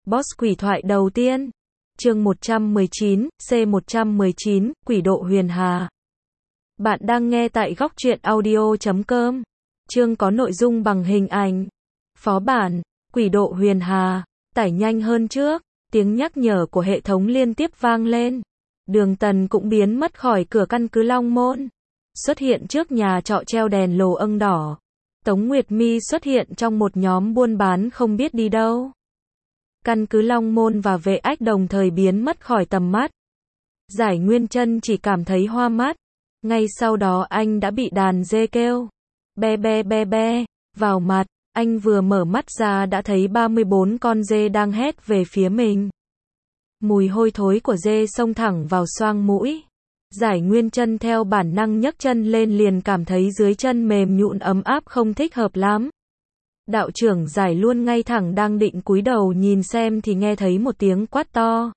Boss quỷ thoại đầu tiên. Chương 119, C119, Quỷ độ Huyền Hà. Bạn đang nghe tại góc truyện audio.com. Chương có nội dung bằng hình ảnh. Phó bản, Quỷ độ Huyền Hà, tải nhanh hơn trước. Tiếng nhắc nhở của hệ thống liên tiếp vang lên. Đường Tần cũng biến mất khỏi cửa căn cứ Long Môn. Xuất hiện trước nhà trọ treo đèn lồ âng đỏ. Tống Nguyệt Mi xuất hiện trong một nhóm buôn bán không biết đi đâu. Căn cứ Long Môn và Vệ Ách đồng thời biến mất khỏi tầm mắt. Giải Nguyên Chân chỉ cảm thấy hoa mắt. Ngay sau đó anh đã bị đàn dê kêu be be be be vào mặt. Anh vừa mở mắt ra đã thấy 34 con dê đang hét về phía mình. Mùi hôi thối của dê xông thẳng vào xoang mũi. Giải Nguyên Chân theo bản năng nhấc chân lên liền cảm thấy dưới chân mềm nhũn ấm áp không thích hợp lắm. Đạo trưởng Giải luôn ngay thẳng đang định cúi đầu nhìn xem thì nghe thấy một tiếng quát to.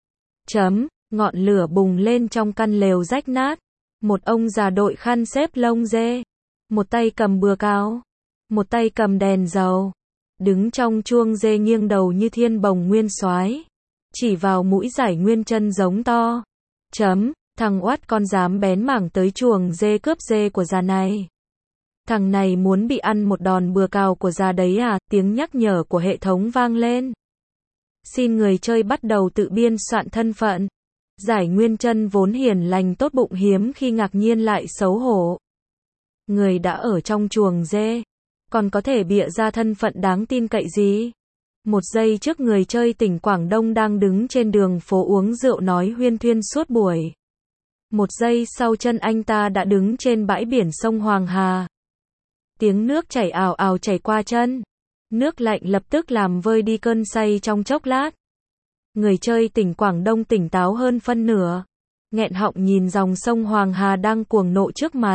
Ngọn lửa bùng lên trong căn lều rách nát. Một ông già đội khăn xếp lông dê. Một tay cầm bừa cao. Một tay cầm đèn dầu. Đứng trong chuông dê nghiêng đầu như thiên bồng nguyên soái. Chỉ vào mũi Giải Nguyên Chân giống to. Thằng oát con dám bén mảng tới chuồng dê cướp dê của già này. Thằng này muốn bị ăn một đòn bừa cào của già đấy à? Tiếng nhắc nhở của hệ thống vang lên. Xin người chơi bắt đầu tự biên soạn thân phận. Giải Nguyên Chân vốn hiền lành tốt bụng hiếm khi ngạc nhiên lại xấu hổ. Người đã ở trong chuồng dê, còn có thể bịa ra thân phận đáng tin cậy gì? Một giây trước người chơi tỉnh Quảng Đông đang đứng trên đường phố uống rượu nói huyên thuyên suốt buổi. Một giây sau chân anh ta đã đứng trên bãi biển sông Hoàng Hà. Tiếng nước chảy ào ào chảy qua chân. Nước lạnh lập tức làm vơi đi cơn say trong chốc lát. Người chơi tỉnh Quảng Đông tỉnh táo hơn phân nửa. Nghẹn họng nhìn dòng sông Hoàng Hà đang cuồng nộ trước mặt.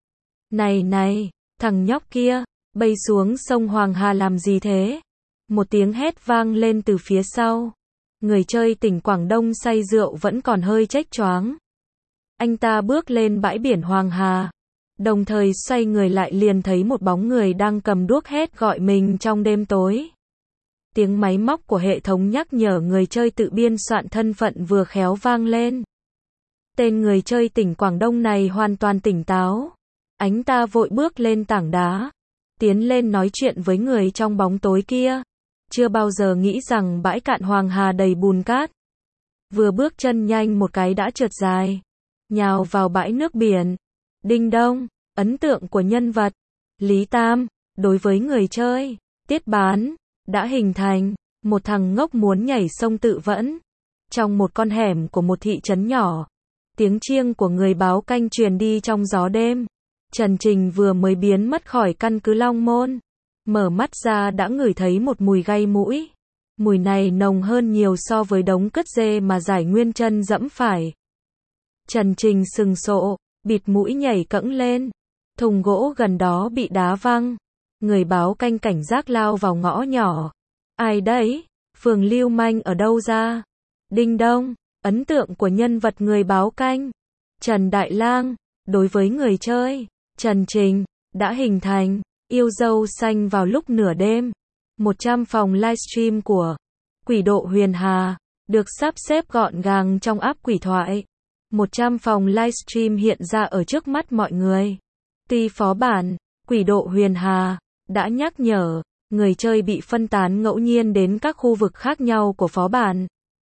Này, thằng nhóc kia, bay xuống sông Hoàng Hà làm gì thế? Một tiếng hét vang lên từ phía sau. Người chơi tỉnh Quảng Đông say rượu vẫn còn hơi chếch choáng. Anh ta bước lên bãi biển Hoàng Hà. Đồng thời xoay người lại liền thấy một bóng người đang cầm đuốc hét gọi mình trong đêm tối. Tiếng máy móc của hệ thống nhắc nhở người chơi tự biên soạn thân phận vừa khéo vang lên. Tên người chơi tỉnh Quảng Đông này hoàn toàn tỉnh táo. Anh ta vội bước lên tảng đá. Tiến lên nói chuyện với người trong bóng tối kia. Chưa bao giờ nghĩ rằng bãi cạn Hoàng Hà đầy bùn cát. Vừa bước chân nhanh một cái đã trượt dài. Nhào vào bãi nước biển. Đinh đông, ấn tượng của nhân vật. Lý Tam, đối với người chơi, Tiết Bán, đã hình thành. Một thằng ngốc muốn nhảy sông tự vẫn. Trong một con hẻm của một thị trấn nhỏ. Tiếng chiêng của người báo canh truyền đi trong gió đêm. Trần Trình vừa mới biến mất khỏi căn cứ Long Môn. Mở mắt ra đã ngửi thấy một mùi gây mũi. Mùi này nồng hơn nhiều so với đống cứt dê mà Giải Nguyên Chân dẫm phải. Trần Trình sừng sộ, bịt mũi nhảy cẫng lên. Thùng gỗ gần đó bị đá văng. Người báo canh cảnh giác lao vào ngõ nhỏ. Ai đấy? Phường lưu manh ở đâu ra? Đinh đông, ấn tượng của nhân vật người báo canh. Trần Đại Lang, đối với người chơi, Trần Trình, đã hình thành. Yêu dâu xanh vào lúc nửa đêm. 100 phòng livestream của Quỷ độ Huyền Hà được sắp xếp gọn gàng trong app quỷ thoại. 100 phòng livestream hiện ra ở trước mắt mọi người. Tuy phó bản Quỷ độ Huyền Hà đã nhắc nhở người chơi bị phân tán ngẫu nhiên đến các khu vực khác nhau của phó bản.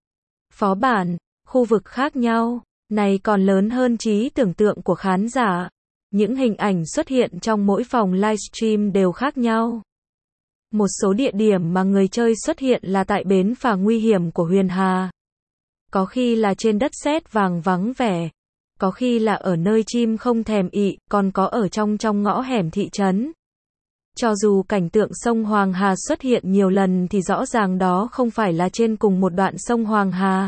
Phó bản, khu vực khác nhau này còn lớn hơn trí tưởng tượng của khán giả. Những hình ảnh xuất hiện trong mỗi phòng livestream đều khác nhau. Một số địa điểm mà người chơi xuất hiện là tại bến phà nguy hiểm của Huyền Hà. Có khi là trên đất sét vàng vắng vẻ. Có khi là ở nơi chim không thèm ị, còn có ở trong ngõ hẻm thị trấn. Cho dù cảnh tượng sông Hoàng Hà xuất hiện nhiều lần thì rõ ràng đó không phải là trên cùng một đoạn sông Hoàng Hà.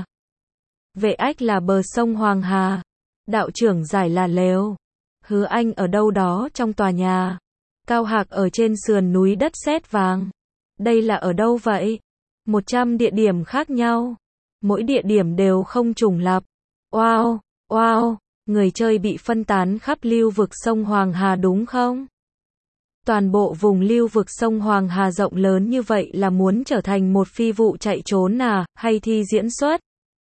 Vệ Ách là bờ sông Hoàng Hà. Đạo trưởng Giải là lều. Hứa Anh ở đâu đó trong tòa nhà. Cao Hạc ở trên sườn núi đất sét vàng. Đây là ở đâu vậy? 100 địa điểm khác nhau. Mỗi địa điểm đều không trùng lặp. Wow, người chơi bị phân tán khắp lưu vực sông Hoàng Hà đúng không? Toàn bộ vùng lưu vực sông Hoàng Hà rộng lớn như vậy là muốn trở thành một phi vụ chạy trốn à, hay thi diễn xuất?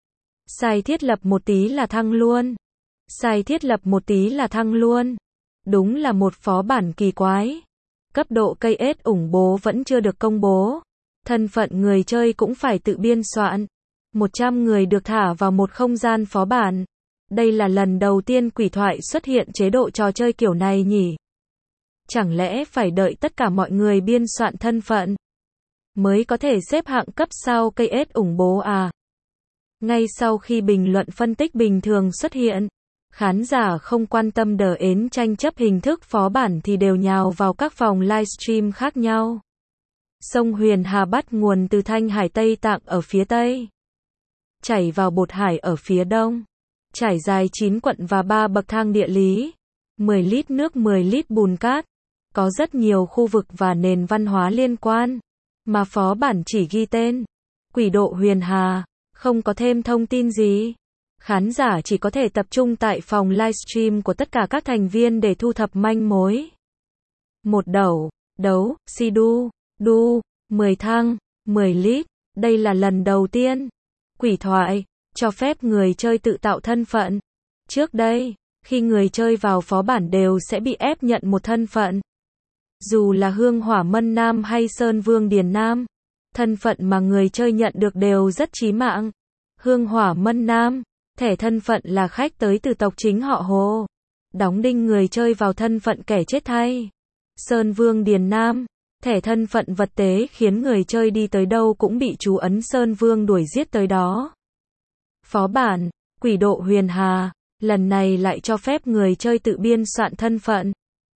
Sai thiết lập một tí là thăng luôn. Sai thiết lập một tí là thăng luôn. Đúng là một phó bản kỳ quái. Cấp độ cây ết ủng bố vẫn chưa được công bố. Thân phận người chơi cũng phải tự biên soạn. 100 người được thả vào một không gian phó bản. Đây là lần đầu tiên Quỷ Thoại xuất hiện chế độ trò chơi kiểu này nhỉ? Chẳng lẽ phải đợi tất cả mọi người biên soạn thân phận mới có thể xếp hạng cấp sao cây ết ủng bố à? Ngay sau khi bình luận phân tích bình thường xuất hiện, khán giả không quan tâm đến tranh chấp hình thức phó bản thì đều nhào vào các phòng livestream khác nhau. Sông Huyền Hà bắt nguồn từ Thanh Hải Tây Tạng ở phía Tây, chảy vào Bột Hải ở phía Đông, trải dài 9 quận và 3 bậc thang địa lý, 10 lít nước 10 lít bùn cát, có rất nhiều khu vực và nền văn hóa liên quan, mà phó bản chỉ ghi tên Quỷ độ Huyền Hà, không có thêm thông tin gì. Khán giả chỉ có thể tập trung tại phòng livestream của tất cả các thành viên để thu thập manh mối. Một đấu, si đu, 10 thang, 10 lít, đây là lần đầu tiên Quỷ Thoại cho phép người chơi tự tạo thân phận. Trước đây, khi người chơi vào phó bản đều sẽ bị ép nhận một thân phận. Dù là Hương Hỏa Mân Nam hay Sơn Vương Điền Nam, thân phận mà người chơi nhận được đều rất chí mạng. Hương Hỏa Mân Nam, thẻ thân phận là khách tới từ tộc chính họ Hồ, đóng đinh người chơi vào thân phận kẻ chết thay. Sơn Vương Điền Nam, thẻ thân phận vật tế khiến người chơi đi tới đâu cũng bị chú ấn Sơn Vương đuổi giết tới đó. Phó bản Quỷ độ Huyền Hà, lần này lại cho phép người chơi tự biên soạn thân phận.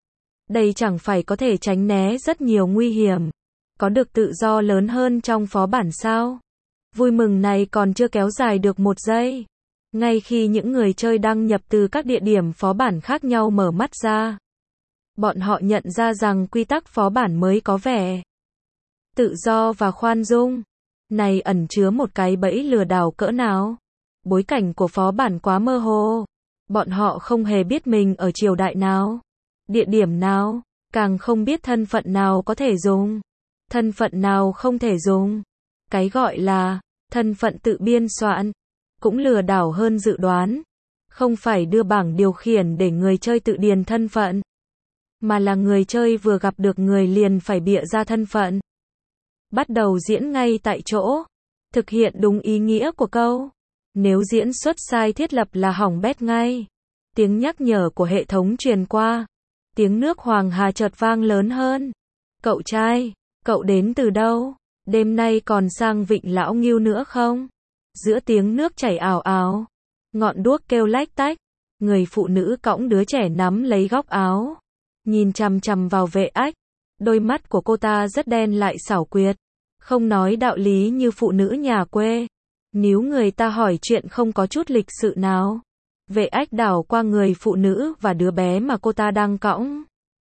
Đây chẳng phải có thể tránh né rất nhiều nguy hiểm, có được tự do lớn hơn trong phó bản sao? Vui mừng này còn chưa kéo dài được một giây. Ngay khi những người chơi đăng nhập từ các địa điểm phó bản khác nhau mở mắt ra, bọn họ nhận ra rằng quy tắc phó bản mới có vẻ tự do và khoan dung. Này ẩn chứa một cái bẫy lừa đảo cỡ nào. Bối cảnh của phó bản quá mơ hồ. Bọn họ không hề biết mình ở triều đại nào, địa điểm nào, càng không biết thân phận nào có thể dùng, thân phận nào không thể dùng. Cái gọi là thân phận tự biên soạn cũng lừa đảo hơn dự đoán. Không phải đưa bảng điều khiển để người chơi tự điền thân phận, mà là người chơi vừa gặp được người liền phải bịa ra thân phận. Bắt đầu diễn ngay tại chỗ. Thực hiện đúng ý nghĩa của câu. Nếu diễn xuất sai thiết lập là hỏng bét ngay. Tiếng nhắc nhở của hệ thống truyền qua. Tiếng nước Hoàng Hà chợt vang lớn hơn. Cậu trai, cậu đến từ đâu? Đêm nay còn sang Vịnh Lão Ngưu nữa không? Giữa tiếng nước chảy ào ào, ngọn đuốc kêu lách tách, người phụ nữ cõng đứa trẻ nắm lấy góc áo, nhìn chằm chằm vào Vệ Ách. Đôi mắt của cô ta rất đen lại xảo quyệt, không nói đạo lý như phụ nữ nhà quê. Nếu người ta hỏi chuyện không có chút lịch sự nào, Vệ Ách đảo qua người phụ nữ và đứa bé mà cô ta đang cõng.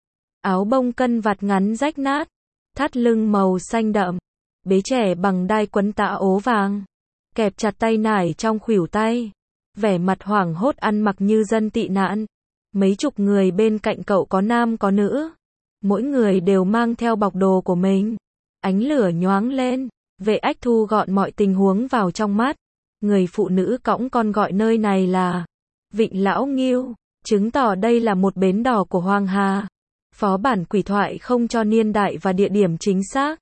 Áo bông cân vạt ngắn rách nát, thắt lưng màu xanh đậm, bế trẻ bằng đai quấn tã ố vàng, kẹp chặt tay nải trong khuỷu tay, vẻ mặt hoảng hốt ăn mặc như dân tị nạn. Mấy chục người bên cạnh cậu có nam có nữ, mỗi người đều mang theo bọc đồ của mình. Ánh lửa nhoáng lên, Vệ Ách thu gọn mọi tình huống vào trong mắt. Người phụ nữ cõng con gọi nơi này là Vịnh Lão Ngưu, chứng tỏ đây là một bến đò của Hoàng Hà. Phó bản Quỷ Thoại không cho niên đại và địa điểm chính xác,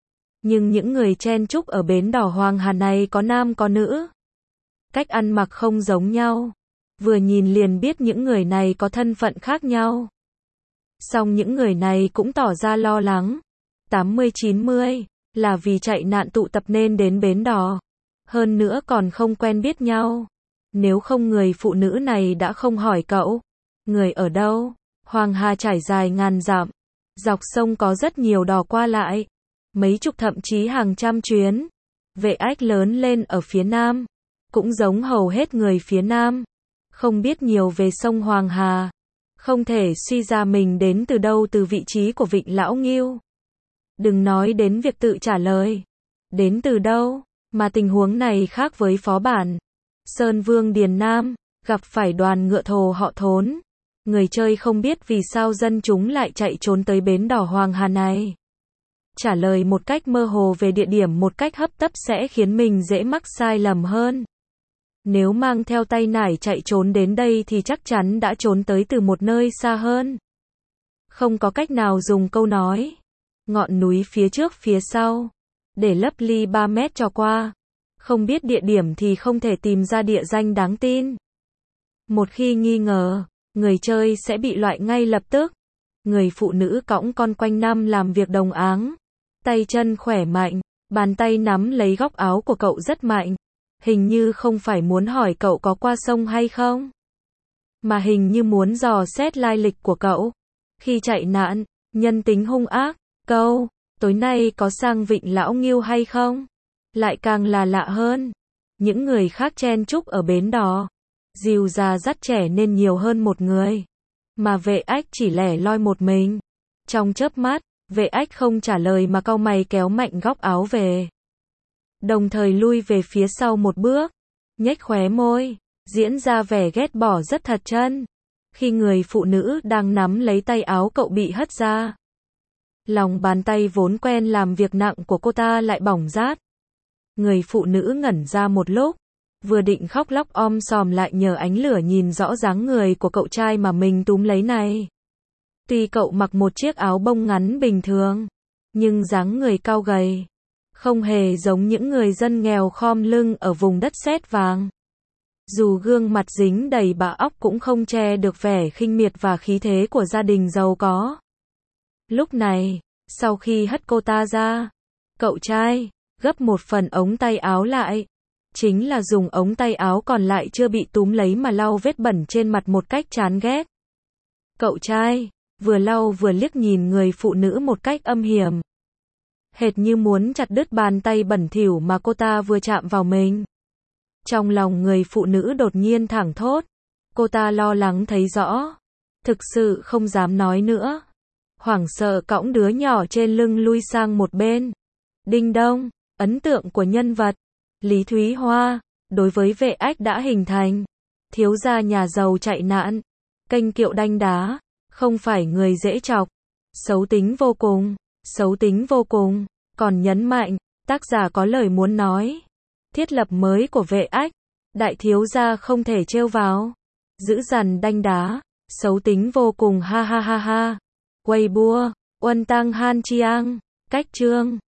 nhưng những người chen chúc ở bến đò Hoàng Hà này có nam có nữ. Cách ăn mặc không giống nhau, vừa nhìn liền biết những người này có thân phận khác nhau. Song những người này cũng tỏ ra lo lắng. 80-90 là vì chạy nạn tụ tập nên đến bến đò, hơn nữa còn không quen biết nhau. Nếu không người phụ nữ này đã không hỏi cậu, người ở đâu? Hoàng Hà trải dài ngàn dặm, dọc sông có rất nhiều đò qua lại, mấy chục thậm chí hàng trăm chuyến. Vệ Ách lớn lên ở phía Nam, cũng giống hầu hết người phía Nam, không biết nhiều về sông Hoàng Hà, không thể suy ra mình đến từ đâu từ vị trí của Vịnh Lão Ngưu. Đừng nói đến việc tự trả lời đến từ đâu, mà tình huống này khác với phó bản Sơn Vương Điền Nam, gặp phải đoàn ngựa thồ họ Thốn. Người chơi không biết vì sao dân chúng lại chạy trốn tới bến đỏ Hoàng Hà này. Trả lời một cách mơ hồ về địa điểm một cách hấp tấp sẽ khiến mình dễ mắc sai lầm hơn. Nếu mang theo tay nải chạy trốn đến đây thì chắc chắn đã trốn tới từ một nơi xa hơn. Không có cách nào dùng câu nói ngọn núi phía trước phía sau để lấp ly 3 mét cho qua. Không biết địa điểm thì không thể tìm ra địa danh đáng tin. Một khi nghi ngờ, người chơi sẽ bị loại ngay lập tức. Người phụ nữ cõng con quanh năm làm việc đồng áng. Tay chân khỏe mạnh, bàn tay nắm lấy góc áo của cậu rất mạnh. Hình như không phải muốn hỏi cậu có qua sông hay không, mà hình như muốn dò xét lai lịch của cậu. Khi chạy nạn, nhân tính hung ác, câu, tối nay có sang Vịnh Lão Ngưu hay không? Lại càng là lạ hơn. Những người khác chen chúc ở bến đò. Dìu già dắt trẻ nên nhiều hơn một người. Mà vệ ách chỉ lẻ loi một mình. Trong chớp mắt, vệ ách không trả lời mà cau mày kéo mạnh góc áo về. Đồng thời lui về phía sau một bước. Nhếch khóe môi, diễn ra vẻ ghét bỏ rất thật chân. Khi người phụ nữ đang nắm lấy tay áo cậu bị hất ra. Lòng bàn tay vốn quen làm việc nặng của cô ta lại bỏng rát. Người phụ nữ ngẩn ra một lúc, vừa định khóc lóc om sòm lại nhờ ánh lửa nhìn rõ dáng người của cậu trai mà mình túm lấy này. Tuy cậu mặc một chiếc áo bông ngắn bình thường, nhưng dáng người cao gầy, không hề giống những người dân nghèo khom lưng ở vùng đất sét vàng. Dù gương mặt dính đầy bạ óc cũng không che được vẻ khinh miệt và khí thế của gia đình giàu có. Lúc này, sau khi hất cô ta ra, cậu trai gấp một phần ống tay áo lại. Chính là dùng ống tay áo còn lại chưa bị túm lấy mà lau vết bẩn trên mặt một cách chán ghét. Cậu trai vừa lau vừa liếc nhìn người phụ nữ một cách âm hiểm. Hệt như muốn chặt đứt bàn tay bẩn thỉu mà cô ta vừa chạm vào mình. Trong lòng người phụ nữ đột nhiên thảng thốt. Cô ta lo lắng thấy rõ. Thực sự không dám nói nữa. Hoảng sợ cõng đứa nhỏ trên lưng lui sang một bên. Đinh đông, ấn tượng của nhân vật Lý Thúy Hoa đối với vệ ách đã hình thành. Thiếu gia nhà giàu chạy nạn, kênh kiệu đanh đá, không phải người dễ chọc, xấu tính vô cùng, còn nhấn mạnh, tác giả có lời muốn nói. Thiết lập mới của vệ ách, đại thiếu gia không thể trêu vào, dữ dằn đanh đá, xấu tính vô cùng ha ha ha ha. Weibo, Uân Tăng Han Chiang, cách chương